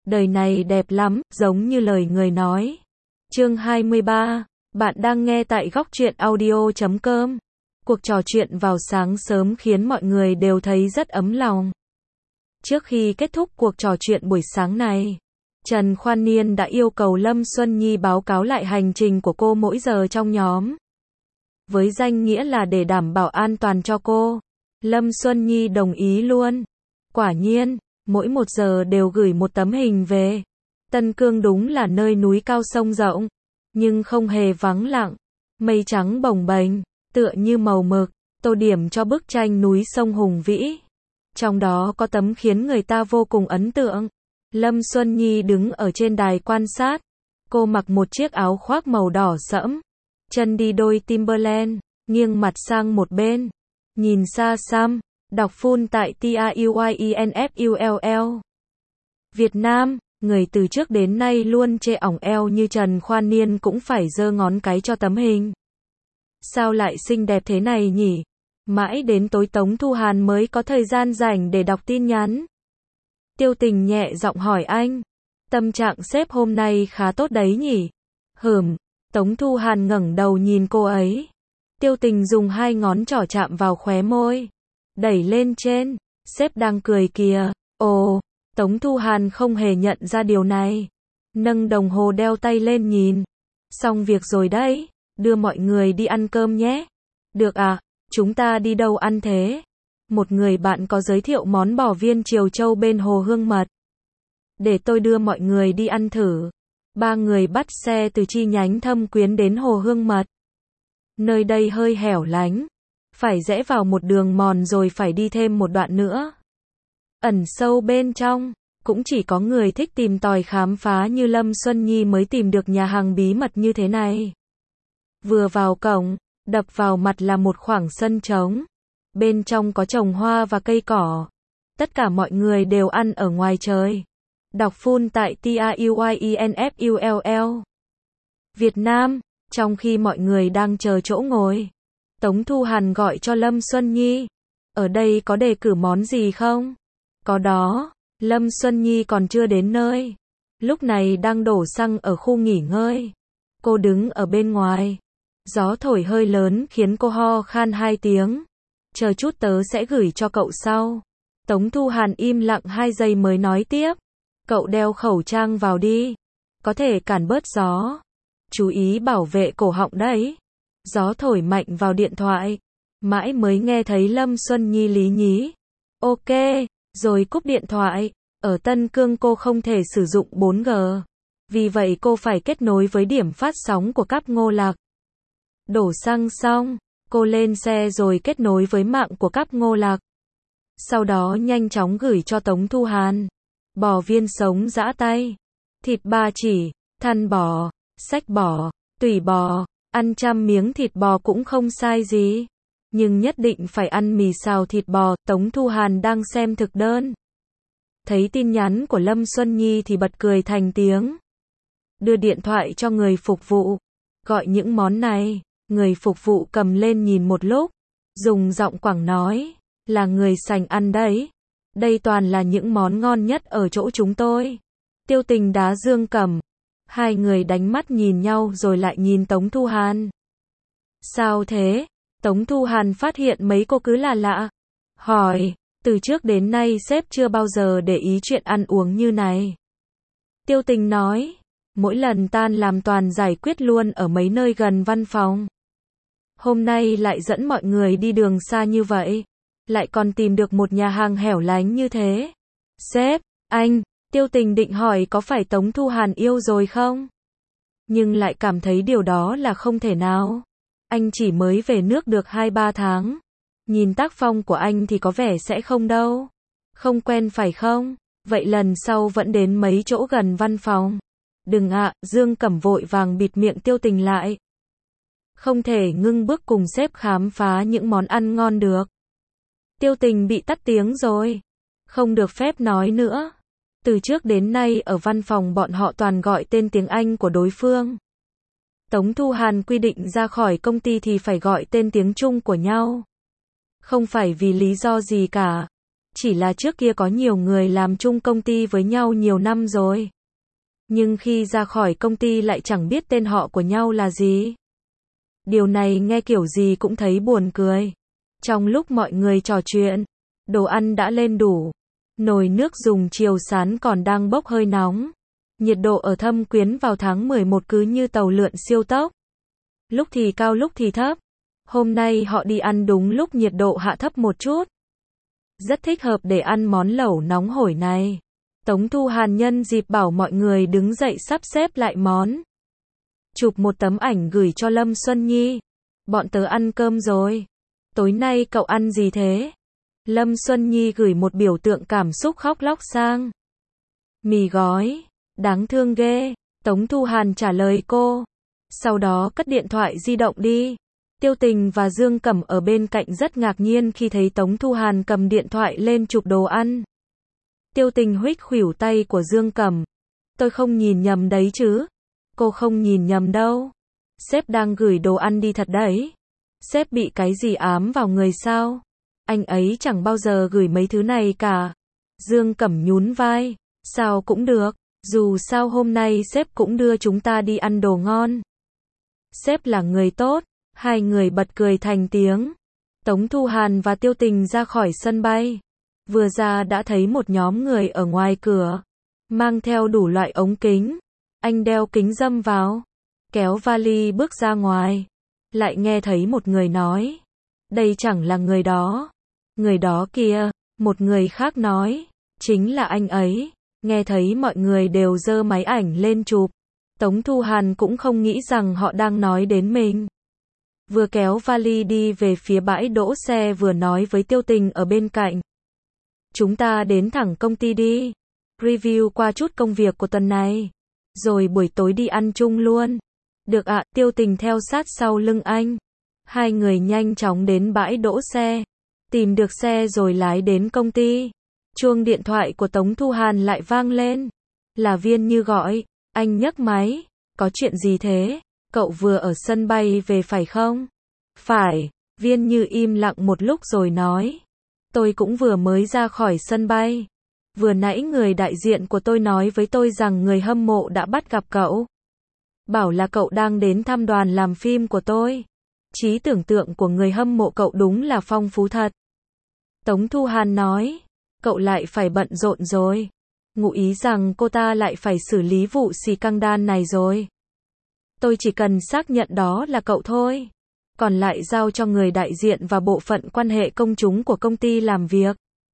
Đời này đẹp lắm, giống như lời người nói. Chương 23. Bạn đang nghe tại góc truyện audio.com. Cuộc trò chuyện vào sáng sớm khiến mọi người đều thấy rất ấm lòng. Trước khi kết thúc cuộc trò chuyện buổi sáng này, Trần Khoan Niên đã yêu cầu Lâm Xuân Nhi báo cáo lại hành trình của cô mỗi giờ trong nhóm. Với danh nghĩa là để đảm bảo an toàn cho cô, Lâm Xuân Nhi đồng ý luôn. Quả nhiên, mỗi 1 giờ đều gửi một tấm hình về. Tân Cương đúng là nơi núi cao sông rộng, nhưng không hề vắng lặng. Mây trắng bồng bềnh, tựa như màu mực, tô điểm cho bức tranh núi sông hùng vĩ. Trong đó có tấm khiến người ta vô cùng ấn tượng. Lâm Xuân Nhi đứng ở trên đài quan sát. Cô mặc một chiếc áo khoác màu đỏ sẫm, chân đi đôi Timberland, nghiêng mặt sang một bên, nhìn xa xăm, đọc full tại TRUYINFULL. Việt Nam, người từ trước đến nay luôn chê ỏng eo như Trần Khoan Niên cũng phải giơ ngón cái cho tấm hình. Sao lại xinh đẹp thế này nhỉ? Mãi đến tối Tống Thu Hàn mới có thời gian rảnh để đọc tin nhắn. Tiêu Tình nhẹ giọng hỏi anh, tâm trạng sếp hôm nay khá tốt đấy nhỉ? Tống Thu Hàn ngẩng đầu nhìn cô ấy. Tiêu Tình dùng 2 ngón trỏ chạm vào khóe môi, đẩy lên trên, sếp đang cười kìa. Ồ, Tống Thu Hàn không hề nhận ra điều này. Nâng đồng hồ đeo tay lên nhìn. Xong việc rồi đấy, đưa mọi người đi ăn cơm nhé. Được à, chúng ta đi đâu ăn thế? Một người bạn có giới thiệu món bò viên Triều Châu bên Hồ Hương Mật. Để tôi đưa mọi người đi ăn thử. 3 người bắt xe từ chi nhánh Thâm Quyến đến Hồ Hương Mật. Nơi đây hơi hẻo lánh, phải rẽ vào một đường mòn rồi phải đi thêm một đoạn nữa. Ẩn sâu bên trong, cũng chỉ có người thích tìm tòi khám phá như Lâm Xuân Nhi mới tìm được nhà hàng bí mật như thế này. Vừa vào cổng, đập vào mặt là một khoảng sân trống. Bên trong có trồng hoa và cây cỏ. Tất cả mọi người đều ăn ở ngoài trời. Đọc full tại TRUYINFULL. Việt Nam, trong khi mọi người đang chờ chỗ ngồi, Tống Thu Hàn gọi cho Lâm Xuân Nhi. Ở đây có đề cử món gì không? Có đó. Lâm Xuân Nhi còn chưa đến nơi. Lúc này đang đổ xăng ở khu nghỉ ngơi. Cô đứng ở bên ngoài. Gió thổi hơi lớn khiến cô ho khan 2 tiếng. Chờ chút tớ sẽ gửi cho cậu sau. Tống Thu Hàn im lặng 2 giây mới nói tiếp. Cậu đeo khẩu trang vào đi. Có thể cản bớt gió. Chú ý bảo vệ cổ họng đấy. Gió thổi mạnh vào điện thoại. Mãi mới nghe thấy Lâm Xuân Nhi lý nhí. Ok, rồi cúp điện thoại. Ở Tân Cương cô không thể sử dụng 4G. Vì vậy cô phải kết nối với điểm phát sóng của cáp Ngô Lạc. Đổ xăng xong, cô lên xe rồi kết nối với mạng của cáp Ngô Lạc. Sau đó nhanh chóng gửi cho Tống Thu Hàn. Bò viên sống giã tay, thịt ba chỉ, thăn bò, xách bò, tủy bò, ăn 100 miếng thịt bò cũng không sai gì. Nhưng nhất định phải ăn mì xào thịt bò. Tống Thu Hàn đang xem thực đơn. Thấy tin nhắn của Lâm Xuân Nhi thì bật cười thành tiếng. Đưa điện thoại cho người phục vụ. Gọi những món này. Người phục vụ cầm lên nhìn một lúc. Dùng giọng Quảng nói. Là người sành ăn đấy. Đây toàn là những món ngon nhất ở chỗ chúng tôi. Tiêu Tình đá dương cầm. 2 người đánh mắt nhìn nhau rồi lại nhìn Tống Thu Hàn. Sao thế? Tống Thu Hàn phát hiện mấy cô cứ là lạ. Hỏi, từ trước đến nay sếp chưa bao giờ để ý chuyện ăn uống như này. Tiêu Tình nói, mỗi lần tan làm toàn giải quyết luôn ở mấy nơi gần văn phòng. Hôm nay lại dẫn mọi người đi đường xa như vậy. Lại còn tìm được một nhà hàng hẻo lánh như thế. Sếp, anh, Tiêu Tình định hỏi có phải Tống Thu Hàn yêu rồi không? Nhưng lại cảm thấy điều đó là không thể nào. Anh chỉ mới về nước được 2-3 tháng. Nhìn tác phong của anh thì có vẻ sẽ không đâu. Không quen phải không? Vậy lần sau vẫn đến mấy chỗ gần văn phòng. Đừng ạ, Dương Cẩm vội vàng bịt miệng Tiêu Tình lại. Không thể ngưng bước cùng sếp khám phá những món ăn ngon được. Tiêu Tình bị tắt tiếng rồi. Không được phép nói nữa. Từ trước đến nay ở văn phòng bọn họ toàn gọi tên tiếng Anh của đối phương. Tống Thu Hàn quy định ra khỏi công ty thì phải gọi tên tiếng Trung của nhau. Không phải vì lý do gì cả. Chỉ là trước kia có nhiều người làm chung công ty với nhau nhiều năm rồi. Nhưng khi ra khỏi công ty lại chẳng biết tên họ của nhau là gì. Điều này nghe kiểu gì cũng thấy buồn cười. Trong lúc mọi người trò chuyện, đồ ăn đã lên đủ. Nồi nước dùng chiều sán còn đang bốc hơi nóng. Nhiệt độ ở Thâm Quyến vào tháng 11 cứ như tàu lượn siêu tốc. Lúc thì cao lúc thì thấp. Hôm nay họ đi ăn đúng lúc nhiệt độ hạ thấp một chút. Rất thích hợp để ăn món lẩu nóng hổi này. Tống Thu Hàn nhân dịp bảo mọi người đứng dậy sắp xếp lại món. Chụp một tấm ảnh gửi cho Lâm Xuân Nhi. Bọn tớ ăn cơm rồi. Tối nay cậu ăn gì thế? Lâm Xuân Nhi gửi một biểu tượng cảm xúc khóc lóc sang. Mì gói. Đáng thương ghê. Tống Thu Hàn trả lời cô. Sau đó cất điện thoại di động đi. Tiêu Tình và Dương Cẩm ở bên cạnh rất ngạc nhiên khi thấy Tống Thu Hàn cầm điện thoại lên chụp đồ ăn. Tiêu Tình huých khuỷu tay của Dương Cẩm. Tôi không nhìn nhầm đấy chứ. Cô không nhìn nhầm đâu. Sếp đang gửi đồ ăn đi thật đấy. Sếp bị cái gì ám vào người sao? Anh ấy chẳng bao giờ gửi mấy thứ này cả. Dương Cẩm nhún vai. Sao cũng được. Dù sao hôm nay sếp cũng đưa chúng ta đi ăn đồ ngon. Sếp là người tốt. Hai người bật cười thành tiếng. Tống Thu Hàn và Tiêu Tình ra khỏi sân bay. Vừa ra đã thấy một nhóm người ở ngoài cửa. Mang theo đủ loại ống kính. Anh đeo kính râm vào. Kéo vali bước ra ngoài. Lại nghe thấy một người nói. Đây chẳng là người đó. Người đó kia. Một người khác nói. Chính là anh ấy. Nghe thấy mọi người đều giơ máy ảnh lên chụp. Tống Thu Hàn cũng không nghĩ rằng họ đang nói đến mình. Vừa kéo vali đi về phía bãi đỗ xe vừa nói với Tiêu Tình ở bên cạnh. Chúng ta đến thẳng công ty đi. Review qua chút công việc của tuần này. Rồi buổi tối đi ăn chung luôn. Được ạ, Tiêu Tình theo sát sau lưng anh. Hai người nhanh chóng đến bãi đỗ xe. Tìm được xe rồi lái đến công ty. Chuông điện thoại của Tống Thu Hàn lại vang lên. Là Viên Như gọi. Anh nhấc máy. Có chuyện gì thế? Cậu vừa ở sân bay về phải không? Phải. Viên Như im lặng một lúc rồi nói. Tôi cũng vừa mới ra khỏi sân bay. Vừa nãy người đại diện của tôi nói với tôi rằng người hâm mộ đã bắt gặp cậu. Bảo là cậu đang đến thăm đoàn làm phim của tôi. Trí tưởng tượng của người hâm mộ cậu đúng là phong phú thật. Tống Thu Hàn nói. Cậu lại phải bận rộn rồi. Ngụ ý rằng cô ta lại phải xử lý vụ scandal này rồi. Tôi chỉ cần xác nhận đó là cậu thôi. Còn lại giao cho người đại diện và bộ phận quan hệ công chúng của công ty làm việc.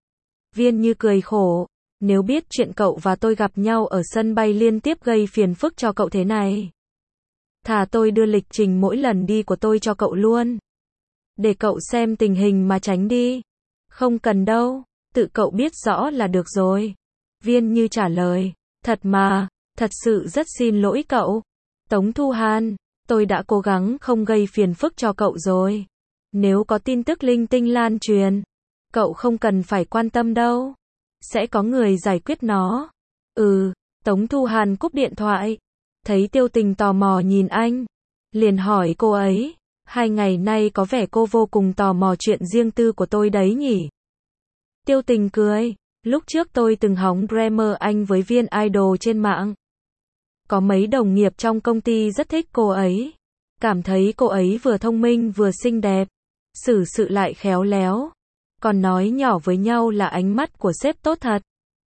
Viên Như cười khổ. Nếu biết chuyện cậu và tôi gặp nhau ở sân bay liên tiếp gây phiền phức cho cậu thế này. Thà tôi đưa lịch trình mỗi lần đi của tôi cho cậu luôn. Để cậu xem tình hình mà tránh đi. Không cần đâu, tự cậu biết rõ là được rồi. Viên Như trả lời. Thật mà, thật sự rất xin lỗi cậu. Tống Thu Hàn, tôi đã cố gắng không gây phiền phức cho cậu rồi. Nếu có tin tức linh tinh lan truyền, cậu không cần phải quan tâm đâu. Sẽ có người giải quyết nó. Tống Thu Hàn cúp điện thoại. Thấy Tiêu Tình tò mò nhìn anh. Liền hỏi cô ấy. 2 ngày nay có vẻ cô vô cùng tò mò chuyện riêng tư của tôi đấy nhỉ? Tiêu Tình cười. Lúc trước tôi từng hóng grammar Anh với Viên idol trên mạng. Có mấy đồng nghiệp trong công ty rất thích cô ấy. Cảm thấy cô ấy vừa thông minh vừa xinh đẹp. Xử sự lại khéo léo. Còn nói nhỏ với nhau là ánh mắt của sếp tốt thật.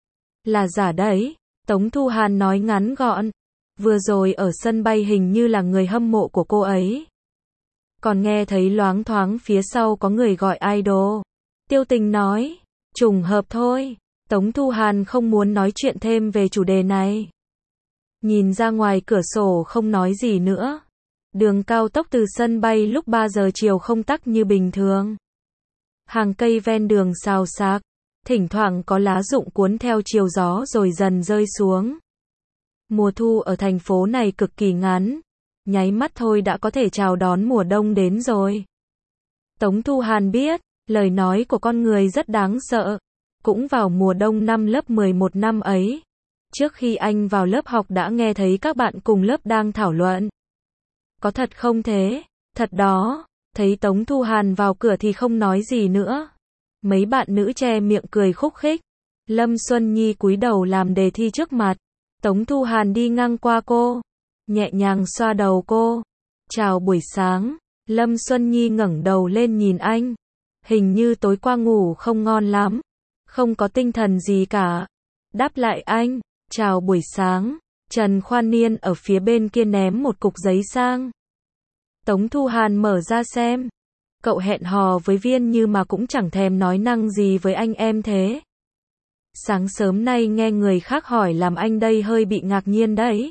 Là giả đấy. Tống Thu Hàn nói ngắn gọn. Vừa rồi ở sân bay hình như là người hâm mộ của cô ấy. Còn nghe thấy loáng thoáng phía sau có người gọi idol. Tiêu Tình nói. Trùng hợp thôi. Tống Thu Hàn không muốn nói chuyện thêm về chủ đề này. Nhìn ra ngoài cửa sổ không nói gì nữa. Đường cao tốc từ sân bay lúc 3 giờ chiều không tắc như bình thường. Hàng cây ven đường xào xạc. Thỉnh thoảng có lá rụng cuốn theo chiều gió rồi dần rơi xuống. Mùa thu ở thành phố này cực kỳ ngắn. Nháy mắt thôi đã có thể chào đón mùa đông đến rồi. Tống Thu Hàn biết, lời nói của con người rất đáng sợ. Cũng vào mùa đông năm lớp 11 năm ấy. Trước khi anh vào lớp học đã nghe thấy các bạn cùng lớp đang thảo luận. Có thật không thế? Thật đó. Thấy Tống Thu Hàn vào cửa thì không nói gì nữa. Mấy bạn nữ che miệng cười khúc khích. Lâm Xuân Nhi cúi đầu làm đề thi trước mặt. Tống Thu Hàn đi ngang qua cô, nhẹ nhàng xoa đầu cô. Chào buổi sáng. Lâm Xuân Nhi ngẩng đầu lên nhìn anh. Hình như tối qua ngủ không ngon lắm. Không có tinh thần gì cả. Đáp lại anh, chào buổi sáng. Trần Khoan Niên ở phía bên kia ném một cục giấy sang. Tống Thu Hàn mở ra xem. Cậu hẹn hò với Viên Như mà cũng chẳng thèm nói năng gì với anh em thế. Sáng sớm nay nghe người khác hỏi làm anh đây hơi bị ngạc nhiên đấy.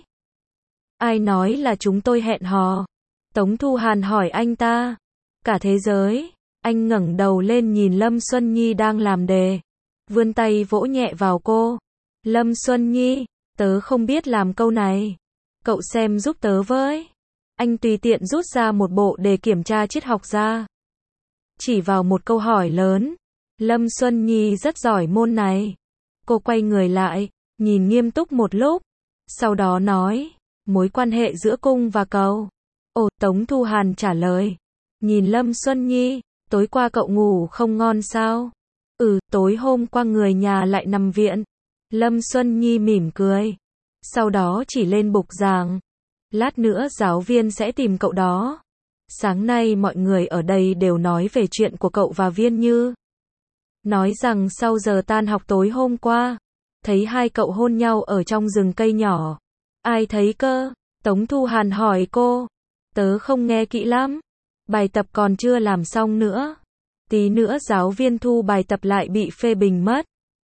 Ai nói là chúng tôi hẹn hò? Tống Thu Hàn hỏi anh ta. Cả thế giới. Anh ngẩng đầu lên nhìn Lâm Xuân Nhi đang làm đề. Vươn tay vỗ nhẹ vào cô. Lâm Xuân Nhi, tớ không biết làm câu này. Cậu xem giúp tớ với. Anh tùy tiện rút ra một bộ đề kiểm tra triết học ra. Chỉ vào một câu hỏi lớn. Lâm Xuân Nhi rất giỏi môn này. Cô quay người lại, nhìn nghiêm túc một lúc. Sau đó nói, mối quan hệ giữa cung và cầu. Ồ, Tống Thu Hàn trả lời. Nhìn Lâm Xuân Nhi, tối qua cậu ngủ không ngon sao? Tối hôm qua người nhà lại nằm viện. Lâm Xuân Nhi mỉm cười. Sau đó chỉ lên bục giảng. Lát nữa giáo viên sẽ tìm cậu đó. Sáng nay mọi người ở đây đều nói về chuyện của cậu và Viên Như. Nói rằng sau giờ tan học tối hôm qua, thấy hai cậu hôn nhau ở trong rừng cây nhỏ. Ai thấy cơ? Tống Thu Hàn hỏi cô. Tớ không nghe kỹ lắm. Bài tập còn chưa làm xong nữa. Tí nữa giáo viên thu bài tập lại bị phê bình mất.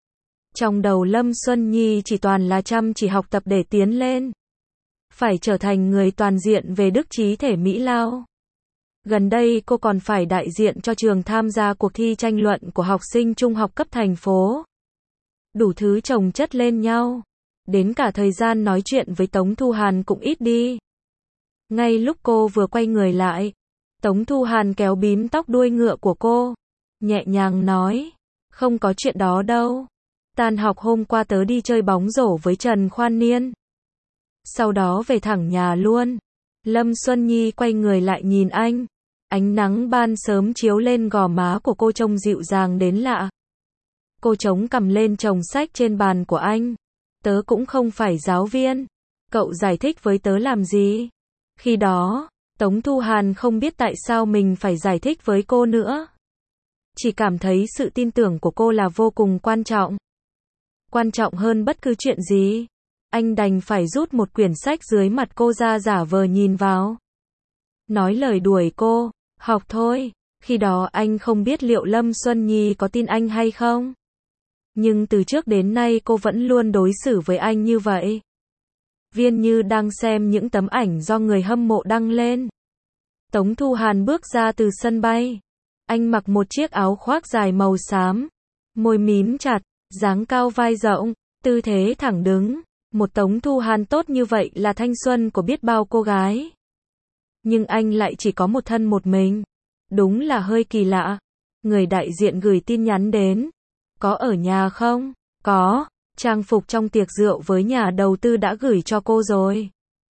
Trong đầu Lâm Xuân Nhi chỉ toàn là chăm chỉ học tập để tiến lên. Phải trở thành người toàn diện về đức trí thể mỹ lao. Gần đây cô còn phải đại diện cho trường tham gia cuộc thi tranh luận của học sinh trung học cấp thành phố. Đủ thứ chồng chất lên nhau. Đến cả thời gian nói chuyện với Tống Thu Hàn cũng ít đi. Ngay lúc cô vừa quay người lại, Tống Thu Hàn kéo bím tóc đuôi ngựa của cô. Nhẹ nhàng nói, không có chuyện đó đâu. Tan học hôm qua tớ đi chơi bóng rổ với Trần Khoan Niên. Sau đó về thẳng nhà luôn. Lâm Xuân Nhi quay người lại nhìn anh. Ánh nắng ban sớm chiếu lên gò má của cô trông dịu dàng đến lạ. Cô chống cằm lên chồng sách trên bàn của anh. Tớ cũng không phải giáo viên. Cậu giải thích với tớ làm gì? Khi đó, Tống Thu Hàn không biết tại sao mình phải giải thích với cô nữa. Chỉ cảm thấy sự tin tưởng của cô là vô cùng quan trọng. Quan trọng hơn bất cứ chuyện gì. Anh đành phải rút một quyển sách dưới mặt cô ra giả vờ nhìn vào. Nói lời đuổi cô, học thôi. Khi đó anh không biết liệu Lâm Xuân Nhi có tin anh hay không. Nhưng từ trước đến nay cô vẫn luôn đối xử với anh như vậy. Viên Như đang xem những tấm ảnh do người hâm mộ đăng lên. Tống Thu Hàn bước ra từ sân bay. Anh mặc một chiếc áo khoác dài màu xám. Môi mím chặt, dáng cao vai rộng, tư thế thẳng đứng. Một Tống Thu Hàn tốt như vậy là thanh xuân của biết bao cô gái. Nhưng anh lại chỉ có một thân một mình. Đúng là hơi kỳ lạ. Người đại diện gửi tin nhắn đến. Có ở nhà không? Có. Trang phục trong tiệc rượu với nhà đầu tư đã gửi cho cô rồi.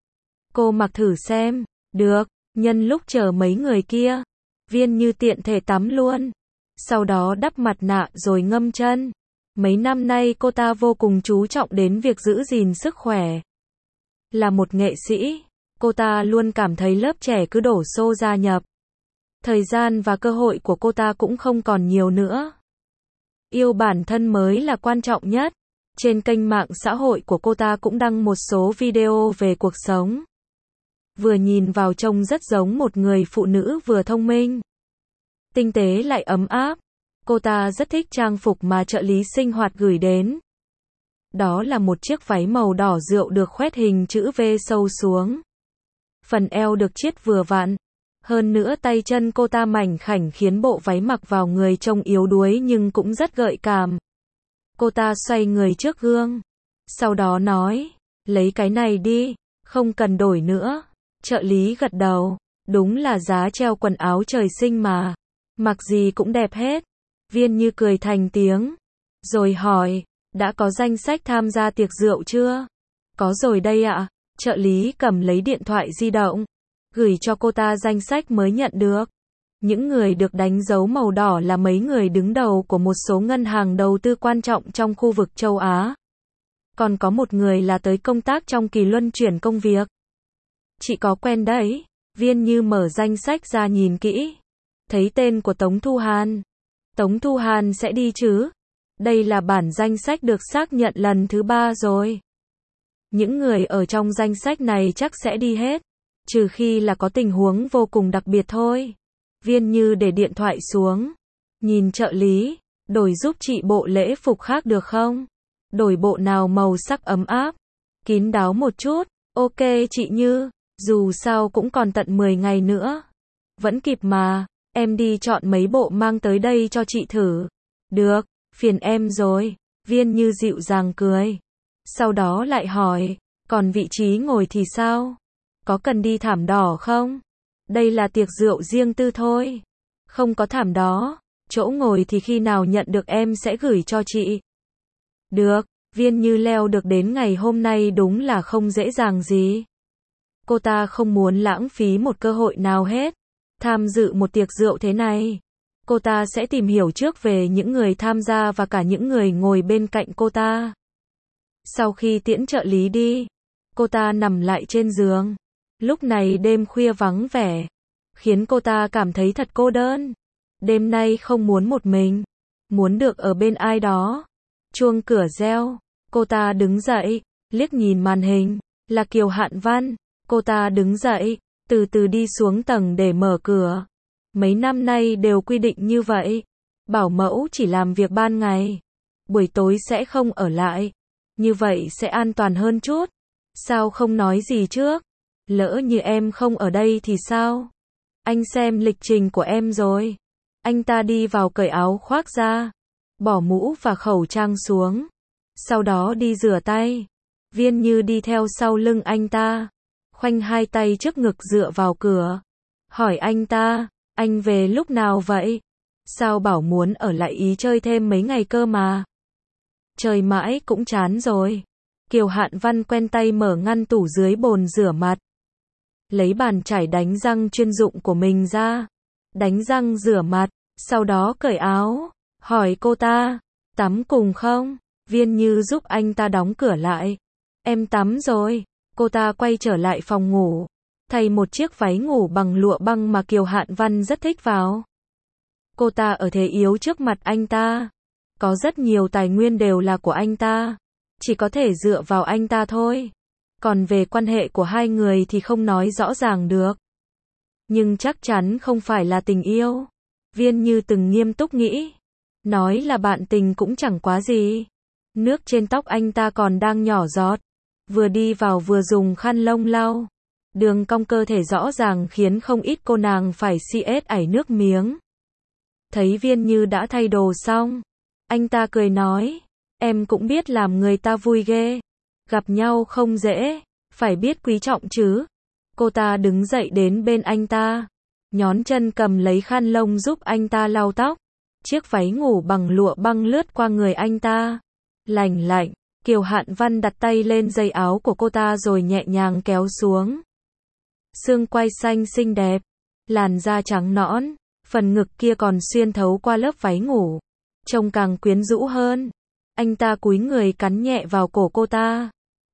Cô mặc thử xem. Được. Nhân lúc chờ mấy người kia, Viên Như tiện thể tắm luôn. Sau đó đắp mặt nạ rồi ngâm chân. Mấy năm nay cô ta vô cùng chú trọng đến việc giữ gìn sức khỏe. Là một nghệ sĩ, cô ta luôn cảm thấy lớp trẻ cứ đổ xô gia nhập. Thời gian và cơ hội của cô ta cũng không còn nhiều nữa. Yêu bản thân mới là quan trọng nhất. Trên kênh mạng xã hội của cô ta cũng đăng một số video về cuộc sống. Vừa nhìn vào trông rất giống một người phụ nữ vừa thông minh, tinh tế lại ấm áp. Cô ta rất thích trang phục mà trợ lý sinh hoạt gửi đến. Đó là một chiếc váy màu đỏ rượu được khoét hình chữ V sâu xuống. Phần eo được chiết vừa vặn. Hơn nữa tay chân cô ta mảnh khảnh khiến bộ váy mặc vào người trông yếu đuối nhưng cũng rất gợi cảm. Cô ta xoay người trước gương. Sau đó nói, lấy cái này đi, không cần đổi nữa. Trợ lý gật đầu, đúng là giá treo quần áo trời sinh mà. Mặc gì cũng đẹp hết. Viên Như cười thành tiếng. Rồi hỏi, đã có danh sách tham gia tiệc rượu chưa? Có rồi đây ạ. Trợ lý cầm lấy điện thoại di động. Gửi cho cô ta danh sách mới nhận được. Những người được đánh dấu màu đỏ là mấy người đứng đầu của một số ngân hàng đầu tư quan trọng trong khu vực châu Á. Còn có một người là tới công tác trong kỳ luân chuyển công việc. Chị có quen đấy. Viên Như mở danh sách ra nhìn kỹ. Thấy tên của Tống Thu Hàn. Tống Thu Hàn sẽ đi chứ? Đây là bản danh sách được xác nhận lần thứ 3 rồi. Những người ở trong danh sách này chắc sẽ đi hết. Trừ khi là có tình huống vô cùng đặc biệt thôi. Viên Như để điện thoại xuống. Nhìn trợ lý. Đổi giúp chị bộ lễ phục khác được không? Đổi bộ nào màu sắc ấm áp, kín đáo một chút. Ok chị Như. Dù sao cũng còn tận 10 ngày nữa. Vẫn kịp mà. Em đi chọn mấy bộ mang tới đây cho chị thử. Được, phiền em rồi. Viên Như dịu dàng cười. Sau đó lại hỏi. Còn vị trí ngồi thì sao? Có cần đi thảm đỏ không? Đây là tiệc rượu riêng tư thôi. Không có thảm đó. Chỗ ngồi thì khi nào nhận được em sẽ gửi cho chị. Được, Viên Như leo được đến ngày hôm nay đúng là không dễ dàng gì. Cô ta không muốn lãng phí một cơ hội nào hết. Tham dự một tiệc rượu thế này, cô ta sẽ tìm hiểu trước về những người tham gia và cả những người ngồi bên cạnh cô ta. Sau khi tiễn trợ lý đi, cô ta nằm lại trên giường. Lúc này đêm khuya vắng vẻ, khiến cô ta cảm thấy thật cô đơn. Đêm nay không muốn một mình, muốn được ở bên ai đó. Chuông cửa reo, cô ta đứng dậy, liếc nhìn màn hình, là Kiều Hạn Văn. Cô ta đứng dậy, từ từ đi xuống tầng để mở cửa. Mấy năm nay đều quy định như vậy. Bảo mẫu chỉ làm việc ban ngày, buổi tối sẽ không ở lại. Như vậy sẽ an toàn hơn chút. Sao không nói gì trước? Lỡ như em không ở đây thì sao? Anh xem lịch trình của em rồi. Anh ta đi vào cởi áo khoác ra, bỏ mũ và khẩu trang xuống. Sau đó đi rửa tay. Viên Như đi theo sau lưng anh ta, khoanh hai tay trước ngực dựa vào cửa. Hỏi anh ta, anh về lúc nào vậy? Sao bảo muốn ở lại Ý chơi thêm mấy ngày cơ mà? Chơi mãi cũng chán rồi. Kiều Hạn Văn quen tay mở ngăn tủ dưới bồn rửa mặt. Lấy bàn chải đánh răng chuyên dụng của mình ra. Đánh răng rửa mặt, sau đó cởi áo. Hỏi cô ta, tắm cùng không? Viên Như giúp anh ta đóng cửa lại. Em tắm rồi. Cô ta quay trở lại phòng ngủ, thay một chiếc váy ngủ bằng lụa băng mà Kiều Hạn Văn rất thích vào. Cô ta ở thế yếu trước mặt anh ta. Có rất nhiều tài nguyên đều là của anh ta. Chỉ có thể dựa vào anh ta thôi. Còn về quan hệ của hai người thì không nói rõ ràng được. Nhưng chắc chắn không phải là tình yêu. Viên Như từng nghiêm túc nghĩ. Nói là bạn tình cũng chẳng quá gì. Nước trên tóc anh ta còn đang nhỏ giọt. Vừa đi vào vừa dùng khăn lông lau. Đường cong cơ thể rõ ràng khiến không ít cô nàng phải CS ảy nước miếng. Thấy Viên Như đã thay đồ xong, anh ta cười nói, em cũng biết làm người ta vui ghê. Gặp nhau không dễ, phải biết quý trọng chứ. Cô ta đứng dậy đến bên anh ta, nhón chân cầm lấy khăn lông giúp anh ta lau tóc. Chiếc váy ngủ bằng lụa băng lướt qua người anh ta. Lành lạnh. Kiều Hạn Văn đặt tay lên dây áo của cô ta rồi nhẹ nhàng kéo xuống. Xương quai xanh xinh đẹp, làn da trắng nõn, phần ngực kia còn xuyên thấu qua lớp váy ngủ, trông càng quyến rũ hơn. Anh ta cúi người cắn nhẹ vào cổ cô ta,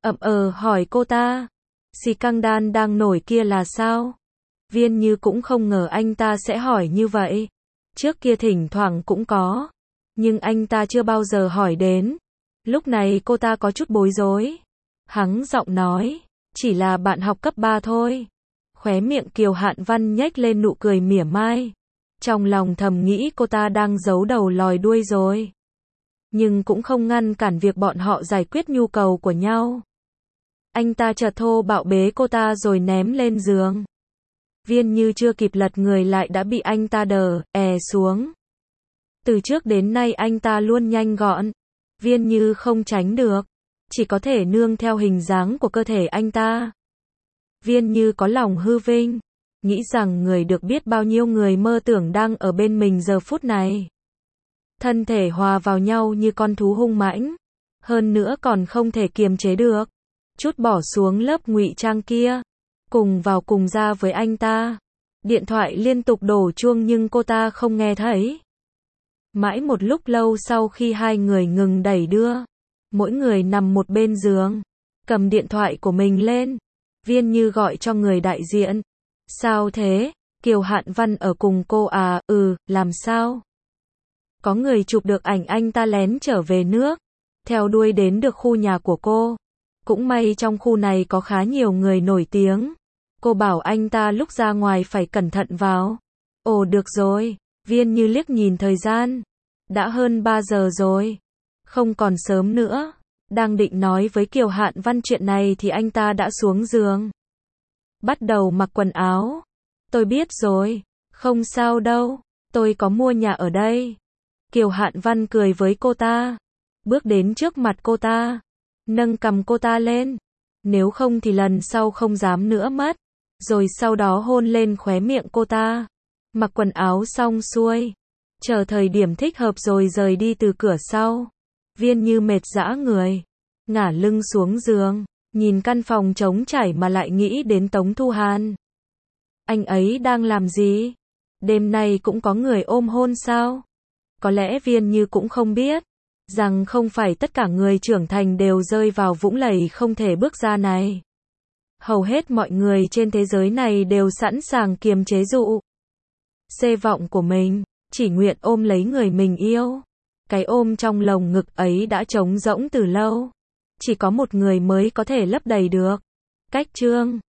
hỏi cô ta, xì căng đan đang nổi kia là sao? Viên Như cũng không ngờ anh ta sẽ hỏi như vậy. Trước kia thỉnh thoảng cũng có, nhưng anh ta chưa bao giờ hỏi đến. Lúc này cô ta có chút bối rối. Hắng giọng nói, chỉ là bạn học cấp 3 thôi. Khóe miệng Kiều Hạn Văn nhếch lên nụ cười mỉa mai. Trong lòng thầm nghĩ cô ta đang giấu đầu lòi đuôi rồi. Nhưng cũng không ngăn cản việc bọn họ giải quyết nhu cầu của nhau. Anh ta chợt thô bạo bế cô ta rồi ném lên giường. Viên Như chưa kịp lật người lại đã bị anh ta đè xuống. Từ trước đến nay anh ta luôn nhanh gọn. Viên Như không tránh được, chỉ có thể nương theo hình dáng của cơ thể anh ta. Viên Như có lòng hư vinh, nghĩ rằng người được biết bao nhiêu người mơ tưởng đang ở bên mình giờ phút này. Thân thể hòa vào nhau như con thú hung mãnh, hơn nữa còn không thể kiềm chế được. Chút bỏ xuống lớp ngụy trang kia, cùng vào cùng ra với anh ta. Điện thoại liên tục đổ chuông nhưng cô ta không nghe thấy. Mãi một lúc lâu sau khi hai người ngừng đẩy đưa, mỗi người nằm một bên giường, cầm điện thoại của mình lên, Viên Như gọi cho người đại diện. Sao thế? Kiều Hạn Văn ở cùng cô à? Làm sao? Có người chụp được ảnh anh ta lén trở về nước, theo đuôi đến được khu nhà của cô. Cũng may trong khu này có khá nhiều người nổi tiếng. Cô bảo anh ta lúc ra ngoài phải cẩn thận vào. Ồ được rồi, Viên Như liếc nhìn thời gian. Đã hơn 3 giờ rồi. Không còn sớm nữa. Đang định nói với Kiều Hạn Văn chuyện này thì anh ta đã xuống giường. Bắt đầu mặc quần áo. Tôi biết rồi, không sao đâu, tôi có mua nhà ở đây. Kiều Hạn Văn cười với cô ta. Bước đến trước mặt cô ta. Nâng cằm cô ta lên. Nếu không thì lần sau không dám nữa mất. Rồi sau đó hôn lên khóe miệng cô ta. Mặc quần áo xong xuôi. Chờ thời điểm thích hợp rồi rời đi từ cửa sau. Viên Như mệt rã người. Ngả lưng xuống giường. Nhìn căn phòng trống trải mà lại nghĩ đến Tống Thu Hàn. Anh ấy đang làm gì? Đêm nay cũng có người ôm hôn sao? Có lẽ Viên Như cũng không biết. Rằng không phải tất cả người trưởng thành đều rơi vào vũng lầy không thể bước ra này. Hầu hết mọi người trên thế giới này đều sẵn sàng kiềm chế dụ xê vọng của mình, chỉ nguyện ôm lấy người mình yêu. Cái ôm trong lồng ngực ấy đã trống rỗng từ lâu. Chỉ có một người mới có thể lấp đầy được. Cách chương